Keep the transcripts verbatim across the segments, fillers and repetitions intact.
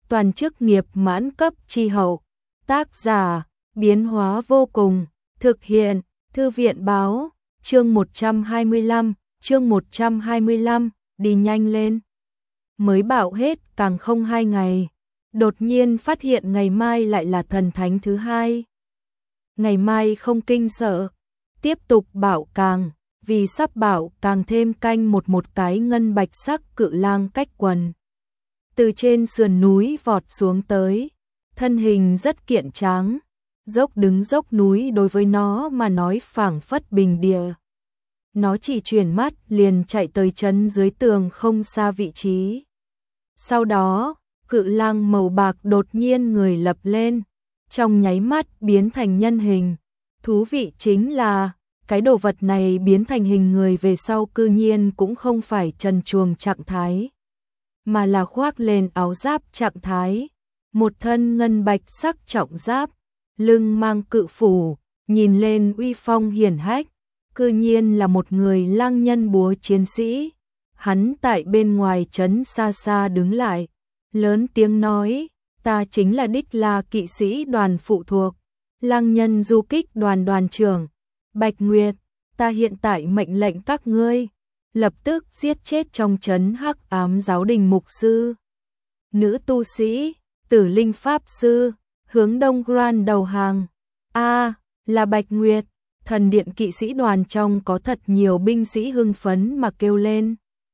toàn chức nghiệp mãn cấp chi hậu. Tác giả, biến hóa vô cùng, thực hiện, Thư viện báo, chương một trăm hai mươi lăm, chương một trăm hai mươi lăm, đi nhanh lên. Mới bảo hết càng không hai ngày, đột nhiên phát hiện ngày mai lại là thần thánh thứ hai. Ngày mai không kinh sợ, tiếp tục bảo càng, vì sắp bảo càng thêm canh một một cái ngân bạch sắc cự lang cách quần. Từ trên sườn núi vọt xuống tới, thân hình rất kiện tráng, dốc đứng dốc núi đối với nó mà nói phảng phất bình địa. Nó chỉ chuyển mắt liền chạy tới trấn dưới tường không xa vị trí. Sau đó, cự lang màu bạc đột nhiên người lập lên, trong nháy mắt biến thành nhân hình. Thú vị chính là, cái đồ vật này biến thành hình người về sau cư nhiên cũng không phải trần truồng trạng thái, mà là khoác lên áo giáp trạng thái, một thân ngân bạch sắc trọng giáp, lưng mang cự phủ, nhìn lên uy phong hiển hách, cư nhiên là một người lang nhân búa chiến sĩ. Hắn tại bên ngoài trấn xa xa đứng lại, lớn tiếng nói, ta chính là Đích La kỵ sĩ đoàn phụ thuộc, lang nhân du kích đoàn đoàn trưởng, Bạch Nguyệt, ta hiện tại mệnh lệnh các ngươi, lập tức giết chết trong trấn hắc ám giáo đình mục sư, nữ tu sĩ, tử linh pháp sư, hướng đông Grand đầu hàng. A, là Bạch Nguyệt, thần điện kỵ sĩ đoàn trong có thật nhiều binh sĩ hưng phấn mà kêu lên.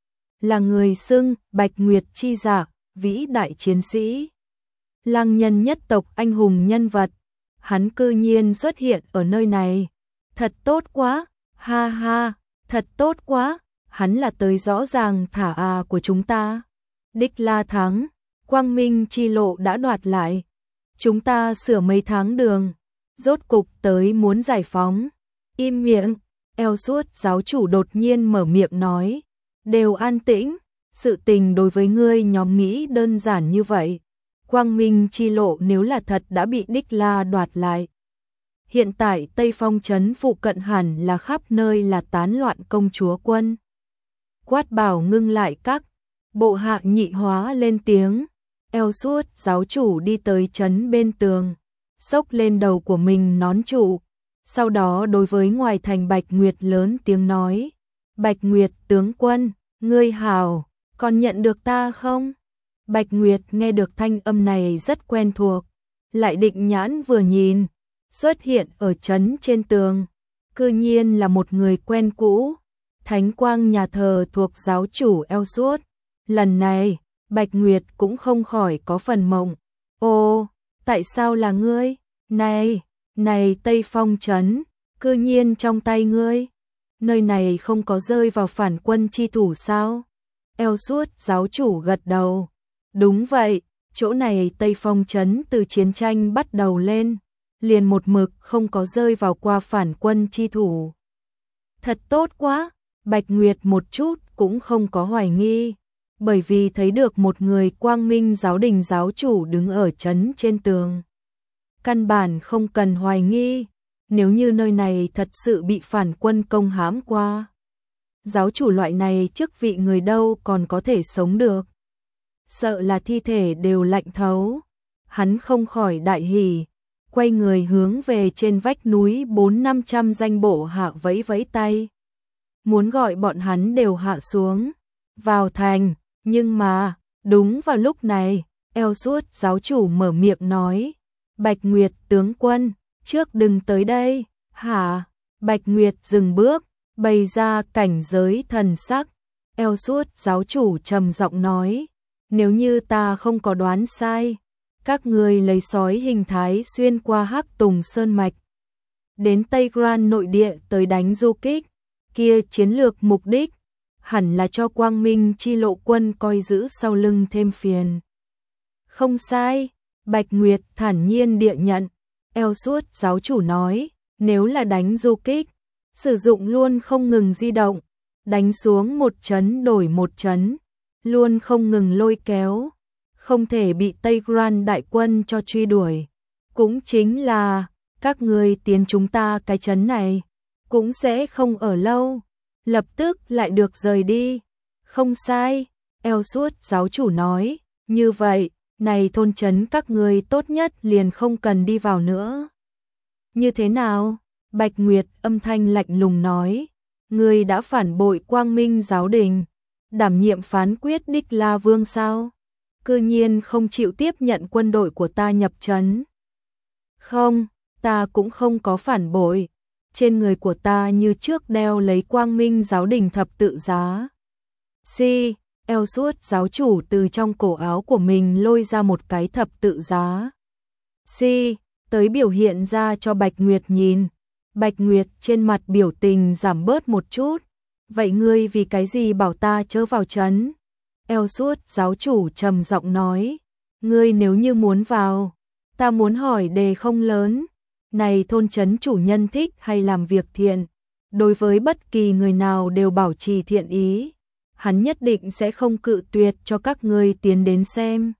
Là người xưng Bạch Nguyệt chi giả, vĩ đại chiến sĩ, lang nhân nhất tộc anh hùng nhân vật, hắn cư nhiên xuất hiện ở nơi này, thật tốt quá, ha ha, thật tốt quá, hắn là tới rõ ràng thả à của chúng ta. Đích La thắng, quang minh chi lộ đã đoạt lại, chúng ta sửa mấy tháng đường, rốt cục tới muốn giải phóng. Im miệng, eo suốt giáo chủ đột nhiên mở miệng nói, đều an tĩnh, sự tình đối với ngươi nhóm nghĩ đơn giản như vậy. Quang minh chi lộ nếu là thật đã bị Đích La đoạt lại. Hiện tại Tây Phong trấn phụ cận hẳn là khắp nơi là tán loạn công chúa quân. Quát bảo ngưng lại các, bộ hạ nhị hóa lên tiếng, eo suốt giáo chủ đi tới trấn bên tường, xốc lên đầu của mình nón trụ. Sau đó đối với ngoài thành Bạch Nguyệt lớn tiếng nói, Bạch Nguyệt tướng quân, ngươi hảo, còn nhận được ta không? Bạch Nguyệt nghe được thanh âm này rất quen thuộc, lại định nhãn vừa nhìn, xuất hiện ở trấn trên tường, cư nhiên là một người quen cũ, thánh quang nhà thờ thuộc giáo chủ eo suốt. Lần này, Bạch Nguyệt cũng không khỏi có phần mộng, ô, tại sao là ngươi? Này, này Tây Phong trấn, cư nhiên trong tay ngươi, nơi này không có rơi vào phản quân chi thủ sao? Eo suốt giáo chủ gật đầu, đúng vậy, chỗ này Tây Phong trấn từ chiến tranh bắt đầu lên, liền một mực không có rơi vào qua phản quân chi thủ. Thật tốt quá, Bạch Nguyệt một chút cũng không có hoài nghi, bởi vì thấy được một người quang minh giáo đình giáo chủ đứng ở trấn trên tường. Căn bản không cần hoài nghi, nếu như nơi này thật sự bị phản quân công hãm qua. Giáo chủ loại này chức vị người đâu còn có thể sống được. Sợ là thi thể đều lạnh thấu. Hắn không khỏi đại hỉ, quay người hướng về trên vách núi bốn năm trăm danh bộ hạ vẫy vẫy tay. Muốn gọi bọn hắn đều hạ xuống, vào thành, nhưng mà, đúng vào lúc này, eo suốt giáo chủ mở miệng nói, Bạch Nguyệt tướng quân, trước đừng tới đây, hả? Bạch Nguyệt dừng bước, bày ra cảnh giới thần sắc, eo suốt giáo chủ trầm giọng nói, nếu như ta không có đoán sai, các người lấy sói hình thái xuyên qua Hắc Tùng Sơn Mạch, đến Tây Gran nội địa tới đánh du kích, kia chiến lược mục đích, hẳn là cho quang minh chi lộ quân coi giữ sau lưng thêm phiền. Không sai, Bạch Nguyệt thản nhiên địa nhận, eo suốt giáo chủ nói, nếu là đánh du kích, sử dụng luôn không ngừng di động, đánh xuống một trấn đổi một trấn, luôn không ngừng lôi kéo, không thể bị Tây Gran đại quân cho truy đuổi. Cũng chính là, các người tiến chúng ta cái trấn này, cũng sẽ không ở lâu, lập tức lại được rời đi. Không sai, eo suốt giáo chủ nói, như vậy, này thôn trấn các ngươi tốt nhất liền không cần đi vào nữa. Như thế nào? Bạch Nguyệt âm thanh lạnh lùng nói, ngươi đã phản bội Quang Minh giáo đình, đảm nhiệm phán quyết Đích La Vương sao? Cư nhiên không chịu tiếp nhận quân đội của ta nhập trấn. Không, ta cũng không có phản bội, trên người của ta như trước đeo lấy Quang Minh giáo đình thập tự giá. Si, eo suốt giáo chủ từ trong cổ áo của mình lôi ra một cái thập tự giá. Si, tới biểu hiện ra cho Bạch Nguyệt nhìn. Bạch Nguyệt trên mặt biểu tình giảm bớt một chút. Vậy ngươi vì cái gì bảo ta chớ vào trấn? Eo suốt giáo chủ trầm giọng nói, ngươi nếu như muốn vào, ta muốn hỏi đề không lớn. Này thôn trấn chủ nhân thích hay làm việc thiện, đối với bất kỳ người nào đều bảo trì thiện ý, hắn nhất định sẽ không cự tuyệt cho các ngươi tiến đến xem.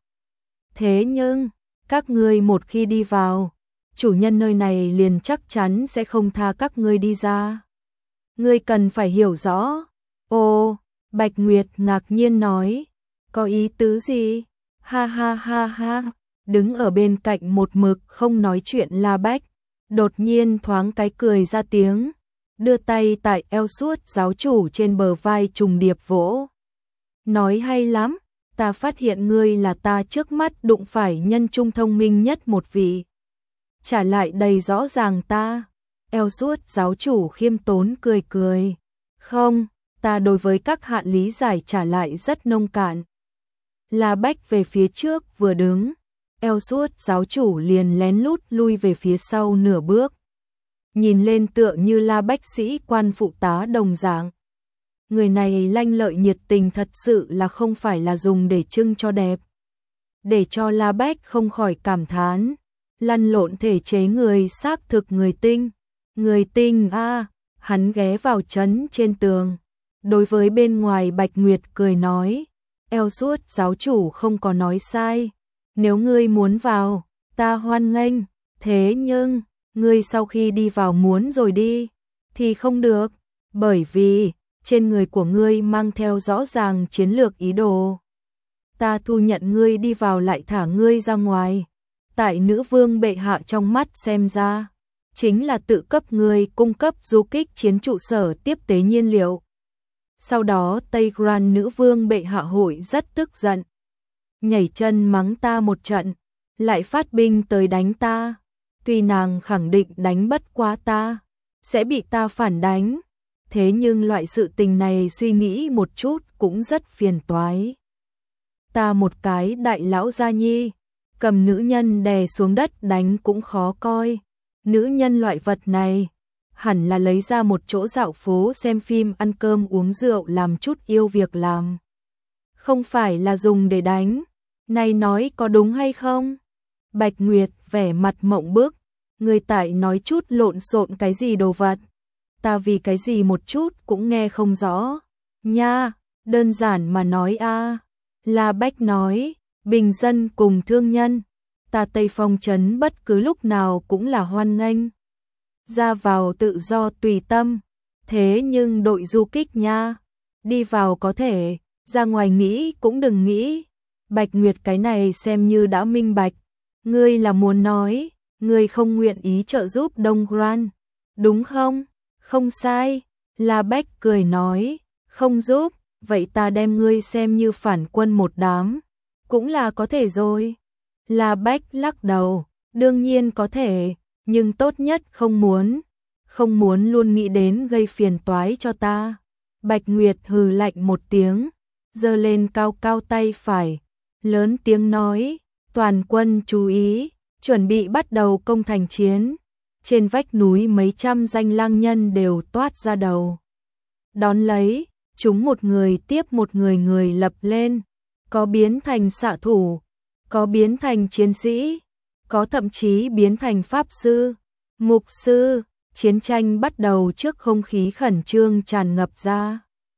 Thế nhưng, các ngươi một khi đi vào, chủ nhân nơi này liền chắc chắn sẽ không tha các ngươi đi ra. Ngươi cần phải hiểu rõ. Ồ, Bạch Nguyệt ngạc nhiên nói, có ý tứ gì? Ha ha ha ha, đứng ở bên cạnh một mực không nói chuyện La Bách, đột nhiên thoáng cái cười ra tiếng, đưa tay tại eo suốt giáo chủ trên bờ vai trùng điệp vỗ. Nói hay lắm, ta phát hiện ngươi là ta trước mắt đụng phải nhân trung thông minh nhất một vị. Trả lại đầy rõ ràng ta. Eo suốt giáo chủ khiêm tốn cười cười. Không, ta đối với các hạn lý giải trả lại rất nông cạn. La Bách về phía trước vừa đứng, eo suốt giáo chủ liền lén lút lui về phía sau nửa bước. Nhìn lên tựa như La Bách sĩ quan phụ tá đồng dạng. Người này lanh lợi nhiệt tình thật sự là không phải là dùng để trưng cho đẹp. Để cho La Bách không khỏi cảm thán, lăn lộn thể chế người xác thực người tinh. Người tinh a, à, hắn ghé vào trấn trên tường. Đối với bên ngoài Bạch Nguyệt cười nói, eo suốt giáo chủ không có nói sai. Nếu ngươi muốn vào, ta hoan nghênh. Thế nhưng, ngươi sau khi đi vào muốn rồi đi, thì không được. Bởi vì, trên người của ngươi mang theo rõ ràng chiến lược ý đồ. Ta thu nhận ngươi đi vào lại thả ngươi ra ngoài. Tại nữ vương bệ hạ trong mắt xem ra, chính là tự cấp ngươi cung cấp du kích chiến trụ sở tiếp tế nhiên liệu. Sau đó Tây Grand nữ vương bệ hạ hội rất tức giận, nhảy chân mắng ta một trận, lại phát binh tới đánh ta. Tuy nàng khẳng định đánh bất quá ta, sẽ bị ta phản đánh. Thế nhưng loại sự tình này suy nghĩ một chút cũng rất phiền toái. Ta một cái đại lão gia nhi, cầm nữ nhân đè xuống đất đánh cũng khó coi. Nữ nhân loại vật này, hẳn là lấy ra một chỗ dạo phố xem phim ăn cơm uống rượu làm chút yêu việc làm. Không phải là dùng để đánh. Này nói có đúng hay không? Bạch Nguyệt vẻ mặt mộng bức, người tại nói chút lộn xộn cái gì đồ vật. Ta vì cái gì một chút cũng nghe không rõ. Nha, đơn giản mà nói a. À. La Bách nói, bình dân cùng thương nhân, ta Tây Phong trấn bất cứ lúc nào cũng là hoan nghênh. Ra vào tự do tùy tâm, thế nhưng đội du kích nha, đi vào có thể, ra ngoài nghĩ cũng đừng nghĩ. Bạch Nguyệt cái này xem như đã minh bạch, ngươi là muốn nói, ngươi không nguyện ý trợ giúp Đông Gran, đúng không? Không sai, La Bách cười nói, không giúp, vậy ta đem ngươi xem như phản quân một đám, cũng là có thể rồi. La Bách lắc đầu, đương nhiên có thể, nhưng tốt nhất không muốn, không muốn luôn nghĩ đến gây phiền toái cho ta. Bạch Nguyệt hừ lạnh một tiếng, giơ lên cao cao tay phải, lớn tiếng nói, toàn quân chú ý, chuẩn bị bắt đầu công thành chiến. Trên vách núi mấy trăm danh lang nhân đều toát ra đầu. Đón lấy, chúng một người tiếp một người người lập lên, có biến thành xạ thủ, có biến thành chiến sĩ, có thậm chí biến thành pháp sư, mục sư. Chiến tranh bắt đầu trước không khí khẩn trương tràn ngập ra.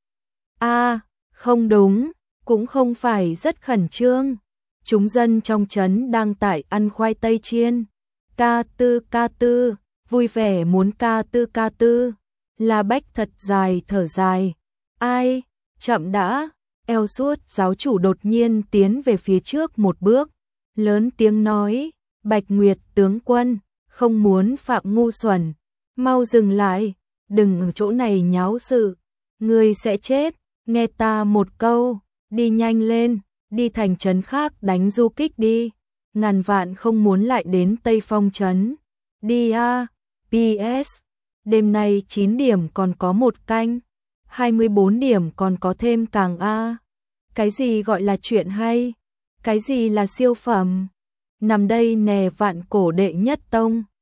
A, à, không đúng, cũng không phải rất khẩn trương. Chúng dân trong trấn đang tại ăn khoai tây chiên. Ca tư ca tư, vui vẻ muốn ca tư ca tư. La Bách thật dài thở dài. Ai, chậm đã. Eo suốt giáo chủ đột nhiên tiến về phía trước một bước, lớn tiếng nói, Bạch Nguyệt tướng quân, không muốn phạm ngu xuẩn, mau dừng lại, đừng ở chỗ này nháo sự, ngươi sẽ chết, nghe ta một câu, đi nhanh lên, đi thành trấn khác đánh du kích đi, ngàn vạn không muốn lại đến Tây Phong trấn, đi a. pê ét, đêm nay chín điểm còn có một canh, hai mươi bốn điểm còn có thêm càng a. Cái gì gọi là chuyện hay? Cái gì là siêu phẩm? Nằm đây nè vạn cổ đệ nhất tông.